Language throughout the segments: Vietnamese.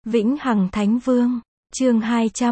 Vĩnh Hằng Thánh Vương, chương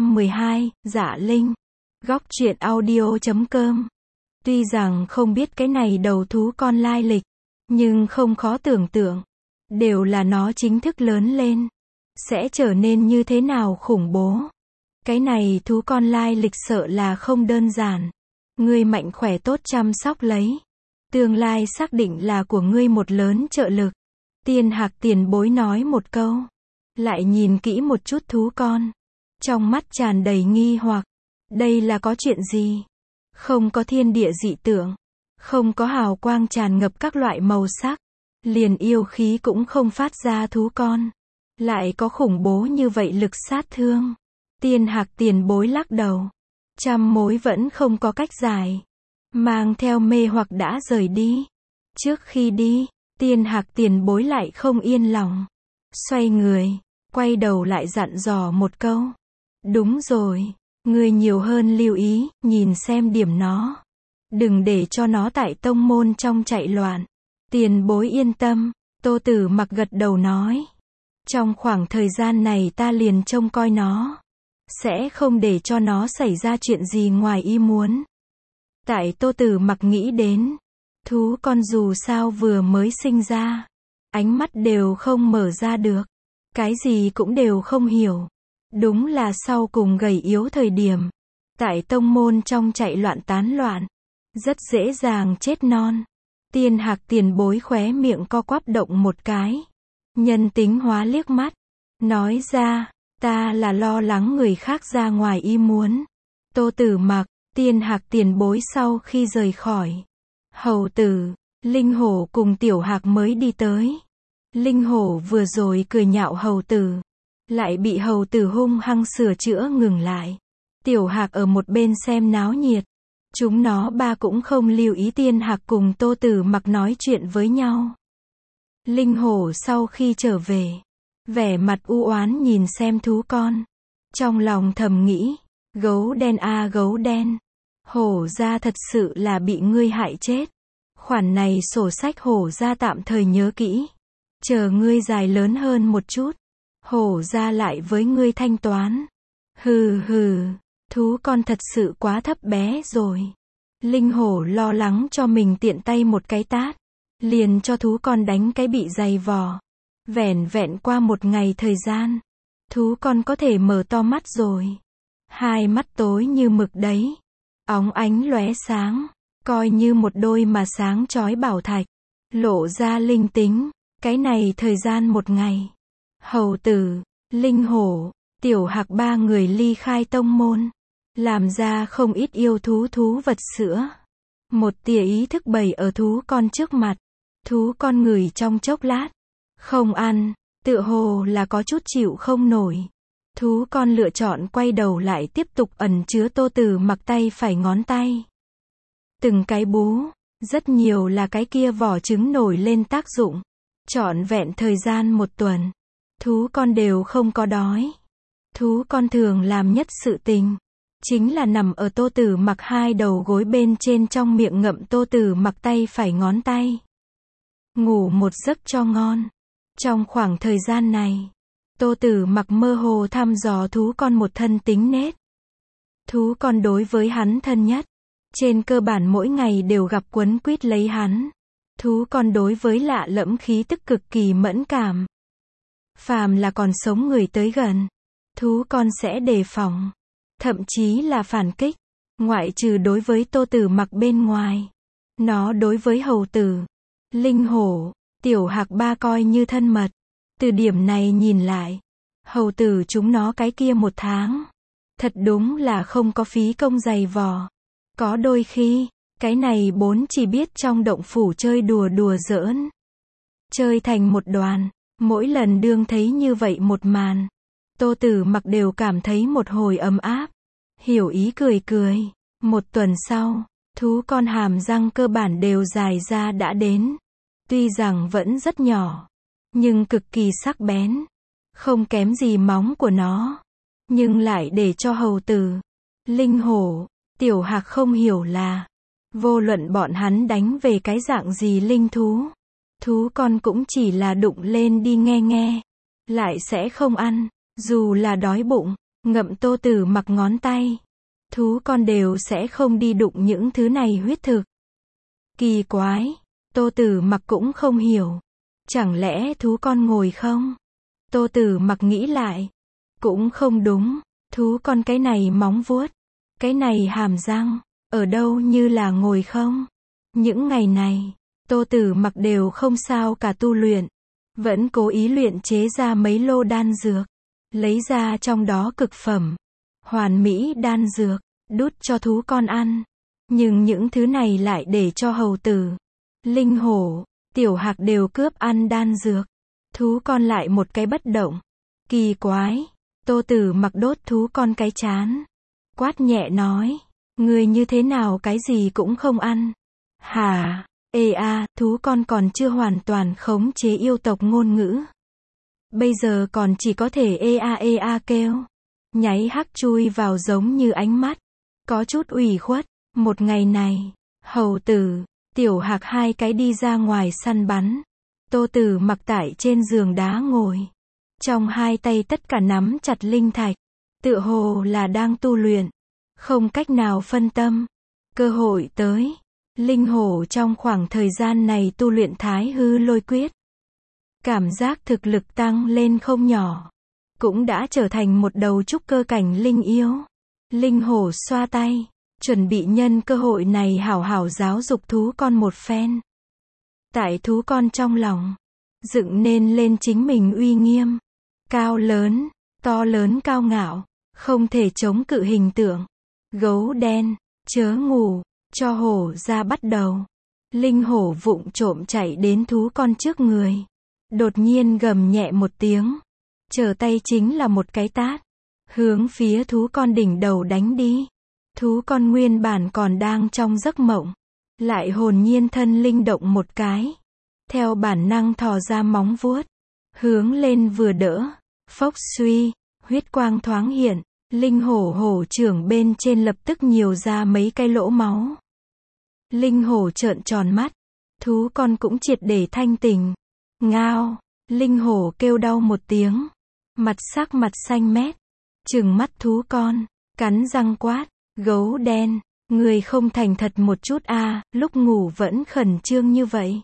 212, Dạ Linh. Góc truyện audio.com. Tuy rằng không biết cái này đầu thú con lai lịch, nhưng không khó tưởng tượng, đều là nó chính thức lớn lên, sẽ trở nên như thế nào khủng bố. Cái này thú con lai lịch sợ là không đơn giản. Ngươi mạnh khỏe tốt chăm sóc lấy. Tương lai xác định là của ngươi một lớn trợ lực. Tiên Hạc tiền bối nói một câu. Lại nhìn kỹ một chút thú con. Trong mắt tràn đầy nghi hoặc. Đây là có chuyện gì? Không có thiên địa dị tượng. Không có hào quang tràn ngập các loại màu sắc. Liền yêu khí cũng không phát ra thú con. Lại có khủng bố như vậy lực sát thương. Tiên Hạc tiền bối lắc đầu. Trăm mối vẫn không có cách giải. Mang theo mê hoặc đã rời đi. Trước khi đi, Tiên Hạc tiền bối lại không yên lòng. Xoay người, quay đầu lại dặn dò một câu. Đúng rồi, ngươi nhiều hơn lưu ý, nhìn xem điểm nó. Đừng để cho nó tại tông môn trong chạy loạn. Tiền bối yên tâm, Tô Tử Mặc gật đầu nói. Trong khoảng thời gian này ta liền trông coi nó. Sẽ không để cho nó xảy ra chuyện gì ngoài ý muốn. Tại Tô Tử Mặc nghĩ đến, thú con dù sao vừa mới sinh ra, ánh mắt đều không mở ra được, cái gì cũng đều không hiểu. Đúng là sau cùng gầy yếu thời điểm, tại tông môn trong chạy loạn tán loạn, rất dễ dàng chết non. Tiên Hạc tiền bối khóe miệng co quắp động một cái, nhân tính hóa liếc mắt, nói ra, ta là lo lắng người khác ra ngoài ý muốn. Tô Tử Mặc, Tiên Hạc tiền bối sau khi rời khỏi, hầu tử, Linh Hổ cùng Tiểu Hạc mới đi tới. Linh Hổ vừa rồi cười nhạo hầu tử, lại bị hầu tử hung hăng sửa chữa ngừng lại. Tiểu Hạc ở một bên xem náo nhiệt. Chúng nó ba cũng không lưu ý Tiên Hạc cùng Tô Tử Mặc nói chuyện với nhau. Linh Hổ sau khi trở về, vẻ mặt u oán nhìn xem thú con. Trong lòng thầm nghĩ, gấu đen a gấu đen. Hổ gia thật sự là bị ngươi hại chết. Khoản này sổ sách hổ gia tạm thời nhớ kỹ. Chờ ngươi dài lớn hơn một chút, hổ gia lại với ngươi thanh toán. Hừ hừ, thú con thật sự quá thấp bé rồi. Linh Hổ lo lắng cho mình tiện tay một cái tát, liền cho thú con đánh cái bị dày vò. Vẻn vẹn qua một ngày thời gian, thú con có thể mở to mắt rồi. Hai mắt tối như mực đấy, óng ánh lóe sáng, coi như một đôi mà sáng chói bảo thạch, lộ ra linh tính. Cái này thời gian một ngày, hầu tử, Linh Hổ, Tiểu Hạc ba người ly khai tông môn, làm ra không ít yêu thú vật sữa. Một tia ý thức bày ở thú con trước mặt. Thú con ngửi trong chốc lát, không ăn, tựa hồ là có chút chịu không nổi. Thú con lựa chọn quay đầu lại tiếp tục ẩn chứa Tô Tử Mặc tay phải ngón tay. Từng cái bú, rất nhiều là cái kia vỏ trứng nổi lên tác dụng. Trọn vẹn thời gian một tuần, thú con đều không có đói. Thú con thường làm nhất sự tình, chính là nằm ở Tô Tử Mặc hai đầu gối bên trên trong miệng ngậm Tô Tử Mặc tay phải ngón tay. Ngủ một giấc cho ngon. Trong khoảng thời gian này, Tô Tử Mặc mơ hồ thăm dò thú con một thân tính nết. Thú con đối với hắn thân nhất, trên cơ bản mỗi ngày đều gặp quấn quýt lấy hắn. Thú con đối với lạ lẫm khí tức cực kỳ mẫn cảm. Phàm là còn sống người tới gần, thú con sẽ đề phòng, thậm chí là phản kích. Ngoại trừ đối với Tô Tử Mặc bên ngoài, nó đối với hầu tử, Linh Hổ, Tiểu Hạc ba coi như thân mật. Từ điểm này nhìn lại, hầu tử chúng nó cái kia một tháng, thật đúng là không có phí công dày vò. Có đôi khi, cái này bốn chỉ biết trong động phủ chơi đùa giỡn, chơi thành một đoàn. Mỗi lần đương thấy như vậy một màn, Tô Tử Mặc đều cảm thấy một hồi ấm áp, hiểu ý cười cười. Một tuần sau, thú con hàm răng cơ bản đều dài ra đã đến. Tuy rằng vẫn rất nhỏ, nhưng cực kỳ sắc bén, không kém gì móng của nó. Nhưng lại để cho hầu tử, Linh Hổ, Tiểu Hạc không hiểu là, vô luận bọn hắn đánh về cái dạng gì linh thú, thú con cũng chỉ là đụng lên đi nghe nghe, lại sẽ không ăn. Dù là đói bụng, ngậm Tô Tử Mặc ngón tay, thú con đều sẽ không đi đụng những thứ này huyết thực. Kỳ quái, Tô Tử Mặc cũng không hiểu. Chẳng lẽ thú con ngồi không? Tô Tử Mặc nghĩ lại. Cũng không đúng, thú con cái này móng vuốt, cái này hàm răng, ở đâu như là ngồi không? Những ngày này, Tô Tử Mặc đều không sao cả tu luyện. Vẫn cố ý luyện chế ra mấy lô đan dược. Lấy ra trong đó cực phẩm, hoàn mỹ đan dược, đút cho thú con ăn. Nhưng những thứ này lại để cho hầu tử, linh hổ, tiểu hạc đều cướp ăn đan dược. Thú con lại một cái bất động. Kỳ quái, Tô Tử Mặc đốt thú con cái trán. Quát nhẹ nói, người như thế nào cái gì cũng không ăn? Hả? Ê a, thú con còn chưa hoàn toàn khống chế yêu tộc ngôn ngữ. Bây giờ còn chỉ có thể ê a kêu. Nháy hắc chui vào giống như ánh mắt. Có chút ủy khuất. Một ngày này, hầu tử, tiểu hạc hai cái đi ra ngoài săn bắn. Tô Tử Mặc tại trên giường đá ngồi. Trong hai tay tất cả nắm chặt linh thạch. Tựa hồ là đang tu luyện. Không cách nào phân tâm. Cơ hội tới. Linh hổ trong khoảng thời gian này tu luyện Thái Hư Lôi Quyết. Cảm giác thực lực tăng lên không nhỏ. Cũng đã trở thành một đầu trúc cơ cảnh linh yêu. Linh hổ xoa tay. Chuẩn bị nhân cơ hội này hảo hảo giáo dục thú con một phen. Tại thú con trong lòng. Dựng nên lên chính mình uy nghiêm. Cao lớn, to lớn cao ngạo. Không thể chống cự hình tượng. Gấu đen, chớ ngủ, cho hổ ra bắt đầu. Linh hổ vụng trộm chạy đến thú con trước người. Đột nhiên gầm nhẹ một tiếng. Trở tay chính là một cái tát. Hướng phía thú con đỉnh đầu đánh đi. Thú con nguyên bản còn đang trong giấc mộng. Lại hồn nhiên thân linh động một cái. Theo bản năng thò ra móng vuốt. Hướng lên vừa đỡ. Phốc suy, huyết quang thoáng hiện. Linh hổ hổ trưởng bên trên lập tức nhiều ra mấy cái lỗ máu. Linh hổ trợn tròn mắt. Thú con cũng triệt để thanh tỉnh. Ngao, linh hổ kêu đau một tiếng. Mặt sắc mặt xanh mét. Trừng mắt thú con, cắn răng quát. Gấu đen, người không thành thật một chút a, lúc ngủ vẫn khẩn trương như vậy.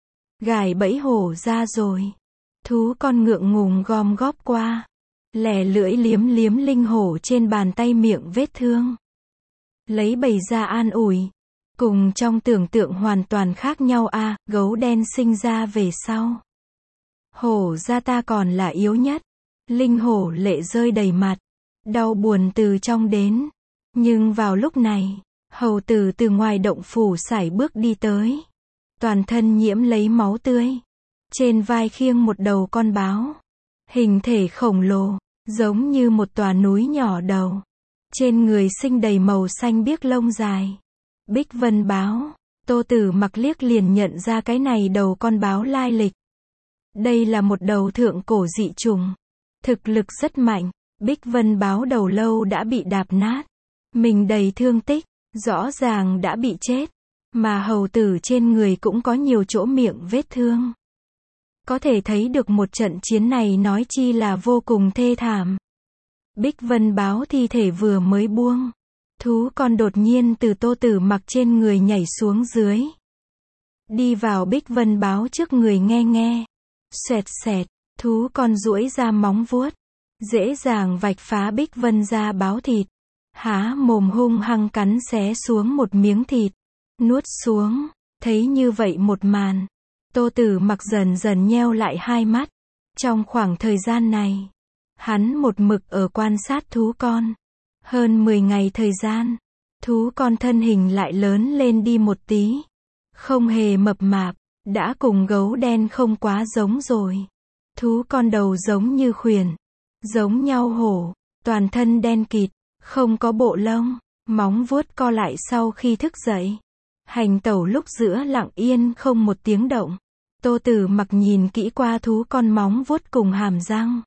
Gài bẫy hổ ra rồi. Thú con ngượng ngùng gom góp qua. Lẻ lưỡi liếm liếm linh hổ trên bàn tay miệng vết thương. Lấy bày ra an ủi. Cùng trong tưởng tượng hoàn toàn khác nhau a, gấu đen sinh ra về sau. Hổ ra ta còn là yếu nhất. Linh hổ lệ rơi đầy mặt. Đau buồn từ trong đến. Nhưng vào lúc này, hầu tử từ ngoài động phủ sải bước đi tới. Toàn thân nhiễm lấy máu tươi. Trên vai khiêng một đầu con báo. Hình thể khổng lồ, giống như một tòa núi nhỏ đầu. Trên người sinh đầy màu xanh biếc lông dài. Bích Vân báo. Tô Tử Mặc liếc liền nhận ra cái này đầu con báo lai lịch. Đây là một đầu thượng cổ dị trùng. Thực lực rất mạnh. Bích Vân báo đầu lâu đã bị đạp nát. Mình đầy thương tích. Rõ ràng đã bị chết. Mà hầu tử trên người cũng có nhiều chỗ miệng vết thương. Có thể thấy được một trận chiến này nói chi là vô cùng thê thảm. Bích Vân báo thi thể vừa mới buông. Thú con đột nhiên từ Tô Tử Mặc trên người nhảy xuống dưới. Đi vào Bích Vân báo trước người nghe nghe. Xoẹt xẹt, thú con duỗi ra móng vuốt. Dễ dàng vạch phá Bích Vân ra báo thịt. Há mồm hung hăng cắn xé xuống một miếng thịt. Nuốt xuống, thấy như vậy một màn. Tô Tử Mặc dần dần nheo lại hai mắt. Trong khoảng thời gian này, hắn một mực ở quan sát thú con. Hơn 10 ngày thời gian, thú con thân hình lại lớn lên đi một tí. Không hề mập mạp, đã cùng gấu đen không quá giống rồi. Thú con đầu giống như khuyển, giống nhau hổ, toàn thân đen kịt, không có bộ lông, móng vuốt co lại sau khi thức dậy. Hành tẩu lúc giữa lặng yên không một tiếng động. Tô Tử Mặc nhìn kỹ qua thú con móng vuốt cùng hàm răng.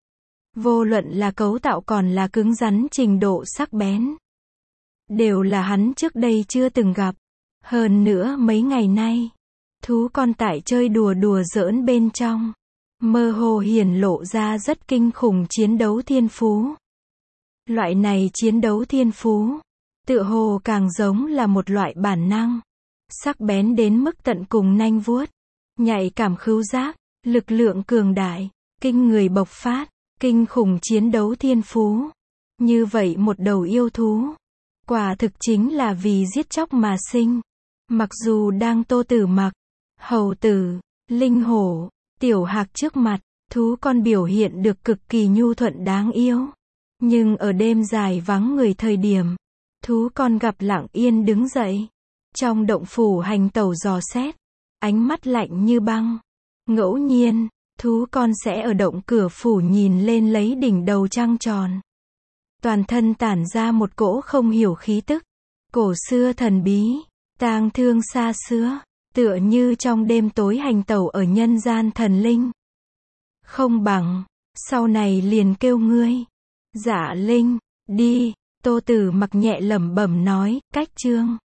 Vô luận là cấu tạo còn là cứng rắn trình độ sắc bén. Đều là hắn trước đây chưa từng gặp. Hơn nữa mấy ngày nay, thú con tại chơi đùa đùa giỡn bên trong. mơ hồ hiển lộ ra rất kinh khủng chiến đấu thiên phú. Loại này chiến đấu thiên phú, tựa hồ càng giống là một loại bản năng, sắc bén đến mức tận cùng nanh vuốt, nhạy cảm khứu giác, lực lượng cường đại, kinh người bộc phát, kinh khủng chiến đấu thiên phú. Như vậy một đầu yêu thú, quả thực chính là vì giết chóc mà sinh. Mặc dù đang Tô Tử Mặc, hầu tử, linh hổ, tiểu hạc trước mặt, thú con biểu hiện được cực kỳ nhu thuận đáng yêu. Nhưng ở đêm dài vắng người thời điểm, thú con gặp lặng yên đứng dậy. Trong động phủ hành tẩu dò xét, ánh mắt lạnh như băng. Ngẫu nhiên, thú con sẽ ở động cửa phủ nhìn lên lấy đỉnh đầu trăng tròn. Toàn thân tản ra một cỗ không hiểu khí tức, cổ xưa thần bí, tang thương xa xưa, tựa như trong đêm tối hành tẩu ở nhân gian thần linh. Không bằng, sau này liền kêu ngươi. Dạ Linh, đi, Tô Tử Mặc nhẹ lẩm bẩm nói, cách chương.